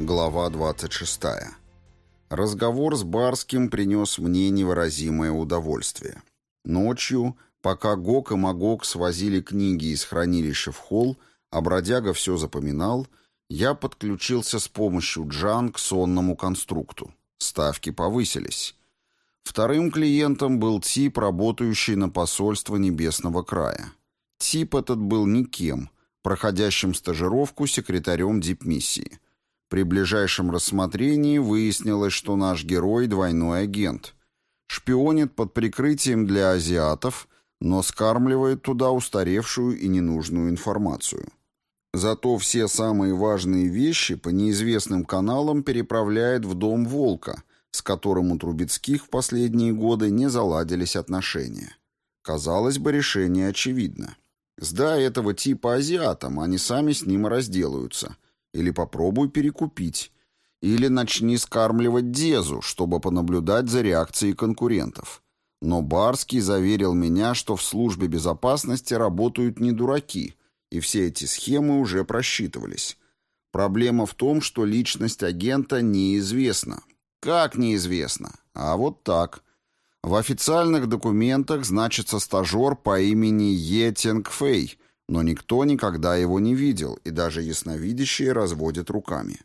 Глава 26. Разговор с Барским принес мне невыразимое удовольствие. Ночью, пока Гог и Магог свозили книги из хранилища в холл, а бродяга все запоминал, я подключился с помощью Джан к сонному конструкту. Ставки повысились. Вторым клиентом был тип, работающий на посольство Небесного края. Тип этот был никем, проходящим стажировку секретарем дипмиссии. При ближайшем рассмотрении выяснилось, что наш герой – двойной агент. Шпионит под прикрытием для азиатов, но скармливает туда устаревшую и ненужную информацию. Зато все самые важные вещи по неизвестным каналам переправляет в дом Волка, с которым у Трубецких в последние годы не заладились отношения. Казалось бы, решение очевидно. Сдай этого типа азиатам, они сами с ним и разделаются. Или попробуй перекупить. Или начни скармливать Дезу, чтобы понаблюдать за реакцией конкурентов. Но Барский заверил меня, что в службе безопасности работают не дураки, и все эти схемы уже просчитывались. Проблема в том, что личность агента неизвестна. Как неизвестно? А вот так. В официальных документах значится стажер по имени Е Тенгфэй, но никто никогда его не видел, и даже ясновидящие разводят руками.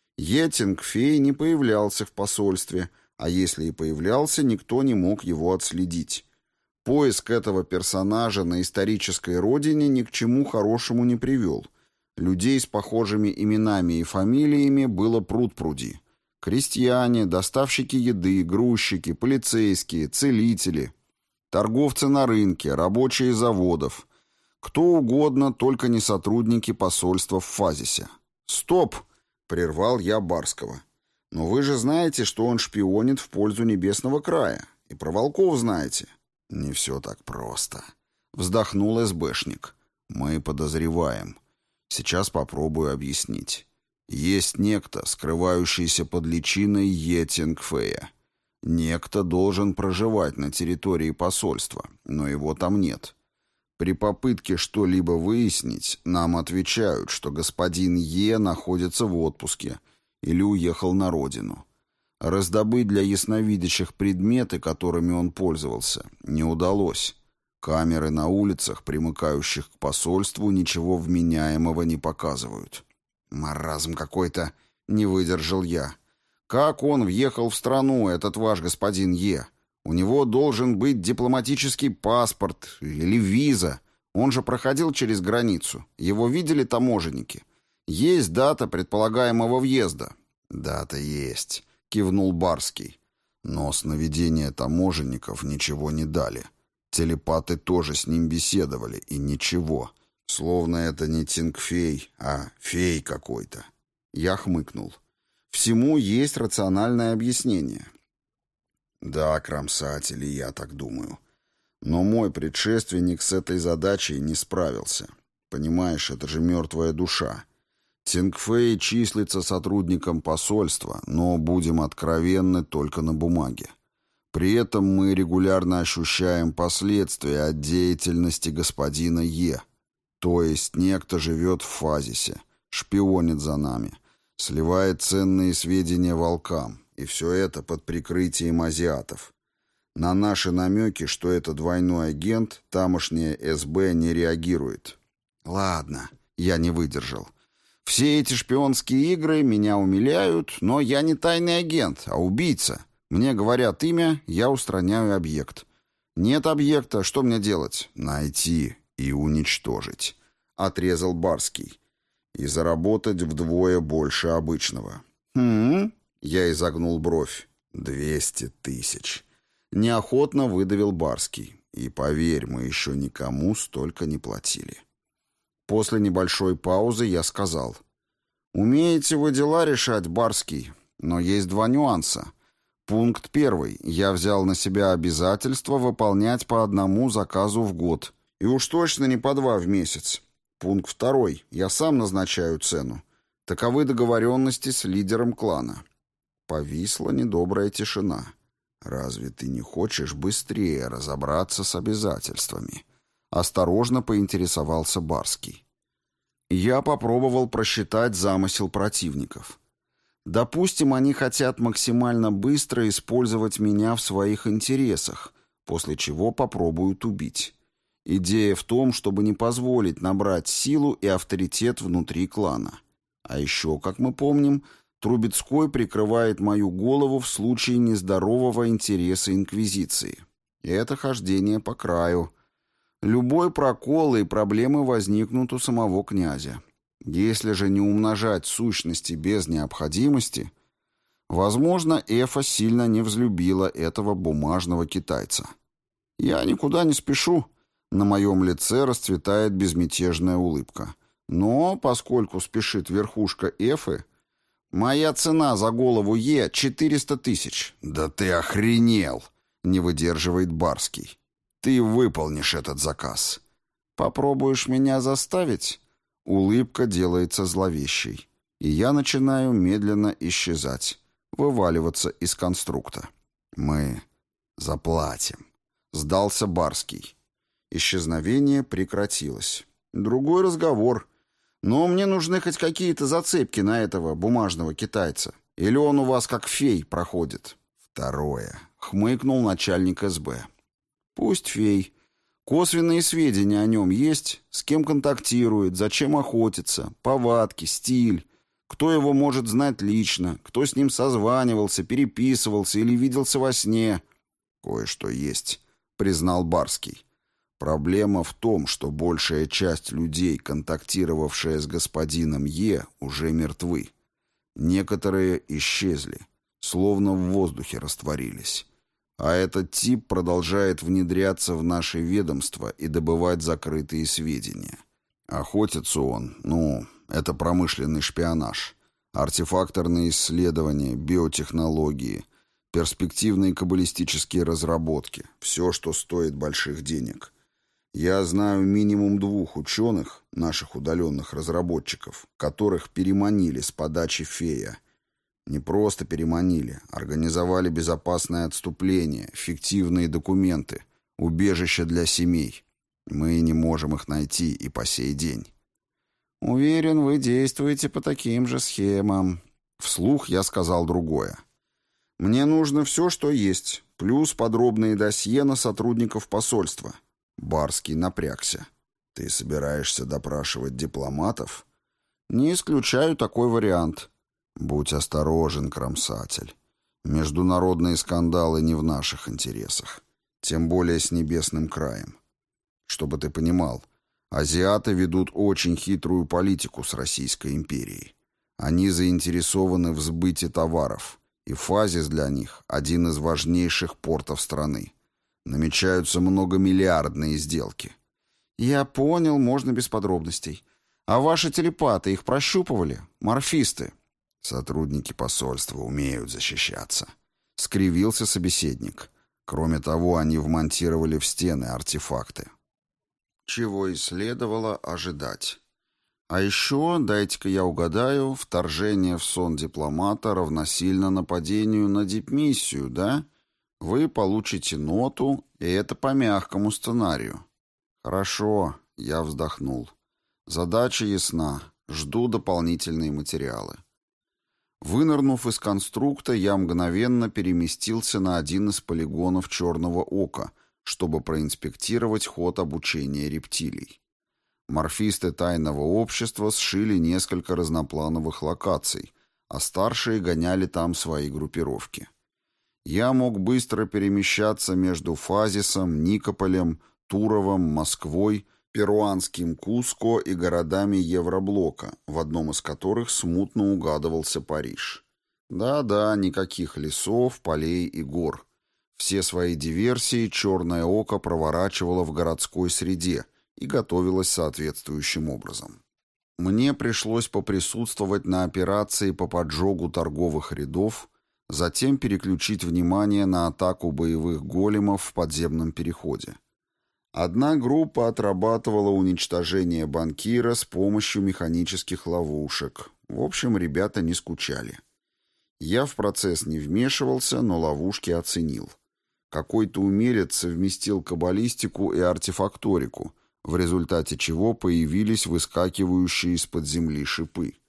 Е Тенгфэй не появлялся в посольстве, а если и появлялся, никто не мог его отследить. Поиск этого персонажа на исторической родине ни к чему хорошему не привел. Людей с похожими именами и фамилиями было пруд-пруди. Крестьяне, доставщики еды, грузчики, полицейские, целители, торговцы на рынке, рабочие заводов. Кто угодно, только не сотрудники посольства в Фазисе. «Стоп!» — прервал я Барского. «Но вы же знаете, что он шпионит в пользу Небесного края. И про волков знаете». «Не все так просто», — вздохнул СБшник. «Мы подозреваем. Сейчас попробую объяснить. Есть некто, скрывающийся под личиной Е Тенгфэя. Некто должен проживать на территории посольства, но его там нет. При попытке что-либо выяснить, нам отвечают, что господин Е находится в отпуске или уехал на родину. Раздобыть для ясновидящих предметы, которыми он пользовался, не удалось. Камеры на улицах, примыкающих к посольству, ничего вменяемого не показывают». «Маразм какой-то», — не выдержал я. «Как он въехал в страну, этот ваш господин Е? У него должен быть дипломатический паспорт или виза. Он же проходил через границу. Его видели таможенники. Есть дата предполагаемого въезда». «Дата есть», — кивнул Барский. «Но сновидения таможенников ничего не дали. Телепаты тоже с ним беседовали, и ничего. Словно это не Тенгфэй, а фей какой-то». Я хмыкнул. Всему есть рациональное объяснение. «Да, кромсатели, я так думаю. Но мой предшественник с этой задачей не справился. Понимаешь, это же мертвая душа. Тенгфэй числится сотрудником посольства, но, будем откровенны, только на бумаге. При этом мы регулярно ощущаем последствия от деятельности господина Е. То есть некто живет в Фазисе, шпионит за нами, сливает ценные сведения волкам, и все это под прикрытием азиатов. На наши намеки, что это двойной агент, тамошняя СБ не реагирует». «Ладно», — я не выдержал. «Все эти шпионские игры меня умиляют, но я не тайный агент, а убийца. Мне говорят имя, я устраняю объект. Нет объекта, что мне делать?» «Найти и уничтожить», — отрезал Барский. «И заработать вдвое больше обычного». Я изогнул бровь. 200 тысяч. Неохотно выдавил Барский. И поверь, мы еще никому столько не платили. После небольшой паузы я сказал. «Умеете вы дела решать, Барский, но есть два нюанса. Пункт 1. Я взял на себя обязательство выполнять по одному заказу в год. И уж точно не по 2 в месяц. Пункт 2. Я сам назначаю цену. Таковы договоренности с лидером клана». Повисла недобрая тишина. «Разве ты не хочешь быстрее разобраться с обязательствами?» Осторожно поинтересовался Барский. Я попробовал просчитать замысел противников. Допустим, они хотят максимально быстро использовать меня в своих интересах, после чего попробуют убить. Идея в том, чтобы не позволить набрать силу и авторитет внутри клана. А еще, как мы помним, Трубецкой прикрывает мою голову в случае нездорового интереса Инквизиции. И это хождение по краю. Любой прокол и проблемы возникнут у самого князя. Если же не умножать сущности без необходимости, возможно, Эфа сильно не взлюбила этого бумажного китайца. Я никуда не спешу. На моем лице расцветает безмятежная улыбка. Но, поскольку спешит верхушка Эфы, моя цена за голову 400 тысяч. «Да ты охренел!» — не выдерживает Барский. «Ты выполнишь этот заказ». «Попробуешь меня заставить?» Улыбка делается зловещей, и я начинаю медленно исчезать, вываливаться из конструкта. «Мы заплатим», — сдался Барский. Исчезновение прекратилось. Другой разговор. Но мне нужны хоть какие-то зацепки на этого бумажного китайца. Или он у вас как фей проходит? Второе. Хмыкнул начальник СБ. Пусть фей. Косвенные сведения о нем есть, с кем контактирует, зачем охотится, повадки, стиль, кто его может знать лично, кто с ним созванивался, переписывался или виделся во сне. Кое-что есть, признал Барский. Проблема в том, что большая часть людей, контактировавшая с господином Е, уже мертвы. Некоторые исчезли, словно в воздухе растворились. А этот тип продолжает внедряться в наше ведомство и добывать закрытые сведения. Охотится он, это промышленный шпионаж, артефакторные исследования, биотехнологии, перспективные каббалистические разработки, все, что стоит больших денег. Я знаю минимум 2 ученых, наших удаленных разработчиков, которых переманили с подачи фея. Не просто переманили, организовали безопасное отступление, фиктивные документы, убежище для семей. Мы не можем их найти и по сей день. Уверен, вы действуете по таким же схемам. Вслух я сказал другое. Мне нужно все, что есть, плюс подробные досье на сотрудников посольства. Барский напрягся. Ты собираешься допрашивать дипломатов? Не исключаю такой вариант. Будь осторожен, кромсатель. Международные скандалы не в наших интересах. Тем более с небесным краем. Чтобы ты понимал, азиаты ведут очень хитрую политику с Российской империей. Они заинтересованы в сбыте товаров, и Фазис для них – один из важнейших портов страны. Намечаются многомиллиардные сделки. Я понял, можно без подробностей. А ваши телепаты их прощупывали? Морфисты? Сотрудники посольства умеют защищаться. Скривился собеседник. Кроме того, они вмонтировали в стены артефакты. Чего и следовало ожидать. А еще, дайте-ка я угадаю, вторжение в сон дипломата равносильно нападению на дипмиссию, да? Вы получите ноту, и это по мягкому сценарию. Хорошо, я вздохнул. Задача ясна. Жду дополнительные материалы. Вынырнув из конструкта, я мгновенно переместился на один из полигонов Черного Ока, чтобы проинспектировать ход обучения рептилий. Морфисты тайного общества сшили несколько разноплановых локаций, а старшие гоняли там свои группировки. Я мог быстро перемещаться между Фазисом, Никополем, Туровом, Москвой, перуанским Куско и городами Евроблока, в одном из которых смутно угадывался Париж. Да-да, никаких лесов, полей и гор. Все свои диверсии Черное Око проворачивало в городской среде и готовилось соответствующим образом. Мне пришлось поприсутствовать на операции по поджогу торговых рядов, затем переключить внимание на атаку боевых големов в подземном переходе. Одна группа отрабатывала уничтожение банкира с помощью механических ловушек. В общем, ребята не скучали. Я в процесс не вмешивался, но ловушки оценил. Какой-то умелец совместил каббалистику и артефакторику, в результате чего появились выскакивающие из-под земли шипы.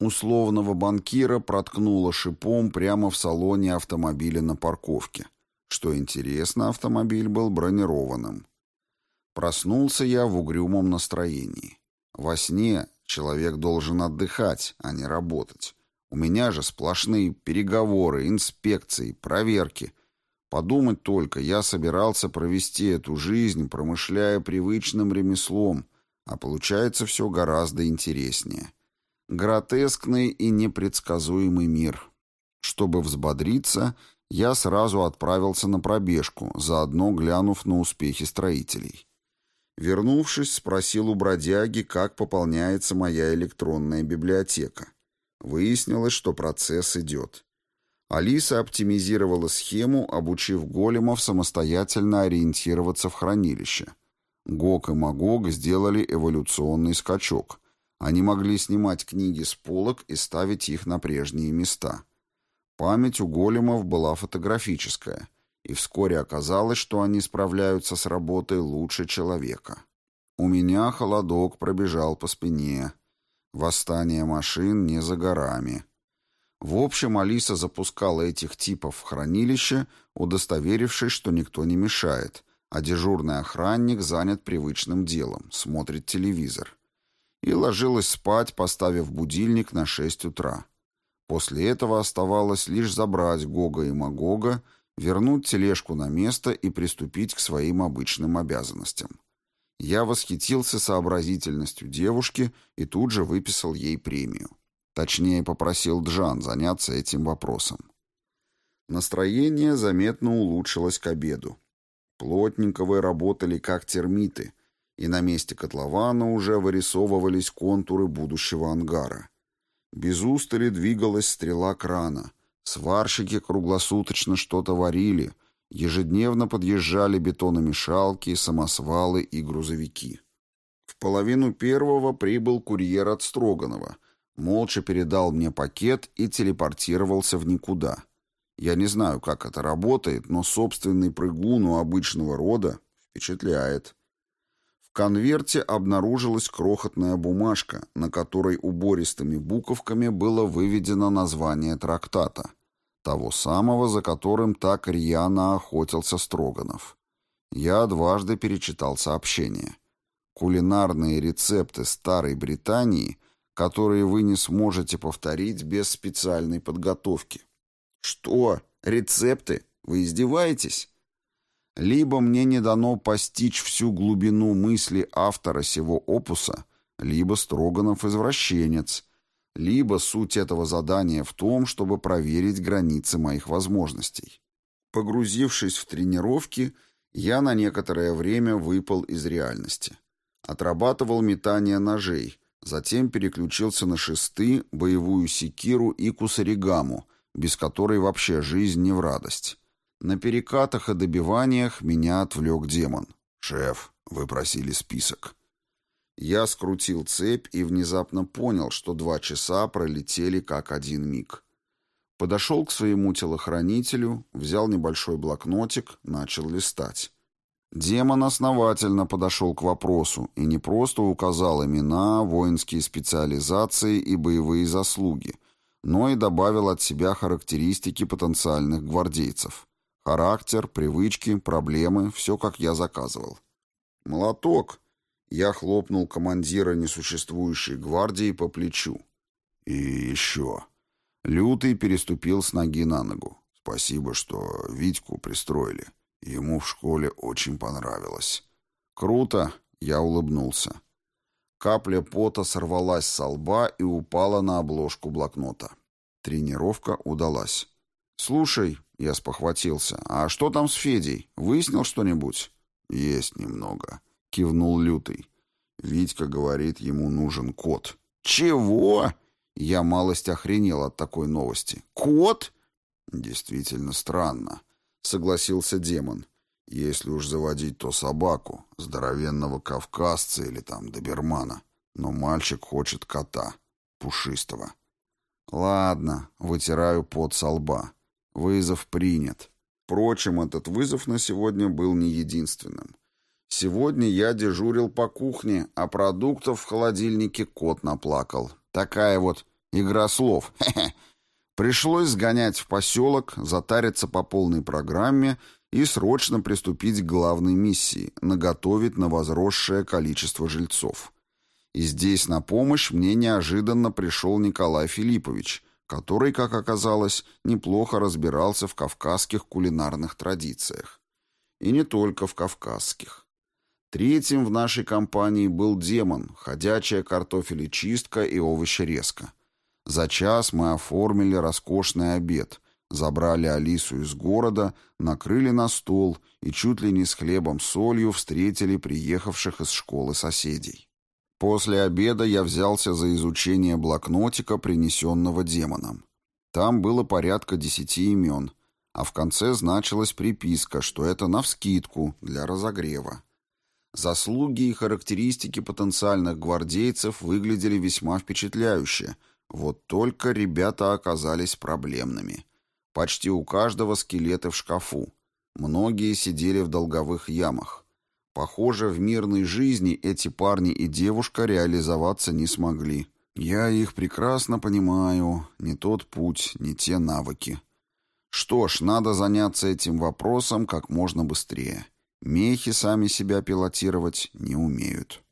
Условного банкира проткнуло шипом прямо в салоне автомобиля на парковке. Что интересно, автомобиль был бронированным. Проснулся я в угрюмом настроении. Во сне человек должен отдыхать, а не работать. У меня же сплошные переговоры, инспекции, проверки. Подумать только, я собирался провести эту жизнь, промышляя привычным ремеслом, а получается все гораздо интереснее. Гротескный и непредсказуемый мир. Чтобы взбодриться, я сразу отправился на пробежку, заодно глянув на успехи строителей. Вернувшись, спросил у бродяги, как пополняется моя электронная библиотека. Выяснилось, что процесс идет. Алиса оптимизировала схему, обучив големов самостоятельно ориентироваться в хранилище. Гог и Магог сделали эволюционный скачок. Они могли снимать книги с полок и ставить их на прежние места. Память у големов была фотографическая, и вскоре оказалось, что они справляются с работой лучше человека. У меня холодок пробежал по спине. Восстание машин не за горами. В общем, Алиса запускала этих типов в хранилище, удостоверившись, что никто не мешает, а дежурный охранник занят привычным делом, смотрит телевизор. И ложилась спать, поставив будильник на 6 утра. После этого оставалось лишь забрать Гога и Магога, вернуть тележку на место и приступить к своим обычным обязанностям. Я восхитился сообразительностью девушки и тут же выписал ей премию. Точнее, попросил Джан заняться этим вопросом. Настроение заметно улучшилось к обеду. Плотниковы работали как термиты, и на месте котлована уже вырисовывались контуры будущего ангара. Без устали двигалась стрела крана. Сварщики круглосуточно что-то варили. Ежедневно подъезжали бетономешалки, самосвалы и грузовики. В 12:30 прибыл курьер от Строганова. Молча передал мне пакет и телепортировался в никуда. Я не знаю, как это работает, но собственный прыгун у обычного рода впечатляет. В конверте обнаружилась крохотная бумажка, на которой убористыми буковками было выведено название трактата. Того самого, за которым так рьяно охотился Строганов. Я дважды перечитал сообщение. Кулинарные рецепты Старой Британии, которые вы не сможете повторить без специальной подготовки. Что? Рецепты? Вы издеваетесь? Либо мне не дано постичь всю глубину мысли автора сего опуса, либо Строганов извращенец, либо суть этого задания в том, чтобы проверить границы моих возможностей. Погрузившись в тренировки, я на некоторое время выпал из реальности. Отрабатывал метание ножей, затем переключился на шесты, боевую секиру и кусаригаму, без которой вообще жизнь не в радость. На перекатах и добиваниях меня отвлек демон. «Шеф, вы просили список». Я скрутил цепь и внезапно понял, что 2 часа пролетели как один миг. Подошел к своему телохранителю, взял небольшой блокнотик, начал листать. Демон основательно подошел к вопросу и не просто указал имена, воинские специализации и боевые заслуги, но и добавил от себя характеристики потенциальных гвардейцев. Характер, привычки, проблемы — все, как я заказывал. «Молоток!» Я хлопнул командира несуществующей гвардии по плечу. «И еще...» Лютый переступил с ноги на ногу. «Спасибо, что Витьку пристроили. Ему в школе очень понравилось». «Круто!» — я улыбнулся. Капля пота сорвалась со лба и упала на обложку блокнота. Тренировка удалась. «Слушай», — я спохватился, — «а что там с Федей? Выяснил что-нибудь?» «Есть немного», — кивнул Лютый. Витька говорит, ему нужен кот. «Чего?» Я малость охренел от такой новости. «Кот?» «Действительно странно», — согласился демон. «Если уж заводить, то собаку, здоровенного кавказца или там добермана. Но мальчик хочет кота, пушистого». «Ладно», — вытираю пот со лба. Вызов принят. Впрочем, этот вызов на сегодня был не единственным. Сегодня я дежурил по кухне, а продуктов в холодильнике кот наплакал. Такая вот Игра слов. Хе-хе. Пришлось сгонять в поселок, затариться по полной программе и срочно приступить к главной миссии — наготовить на возросшее количество жильцов. И здесь на помощь мне неожиданно пришел Николай Филиппович, который, как оказалось, неплохо разбирался в кавказских кулинарных традициях. И не только в кавказских. Третьим в нашей компании был демон, ходячая картофелечистка и овощерезка. За час мы оформили роскошный обед, забрали Алису из города, накрыли на стол и чуть ли не с хлебом с солью встретили приехавших из школы соседей. После обеда я взялся за изучение блокнотика, принесенного демоном. Там было порядка 10 имен, а в конце значилась приписка, что это навскидку, для разогрева. Заслуги и характеристики потенциальных гвардейцев выглядели весьма впечатляюще, вот только ребята оказались проблемными. Почти у каждого скелеты в шкафу. Многие сидели в долговых ямах. Похоже, в мирной жизни эти парни и девушка реализоваться не смогли. Я их прекрасно понимаю. Не тот путь, не те навыки. Что ж, надо заняться этим вопросом как можно быстрее. Мехи сами себя пилотировать не умеют.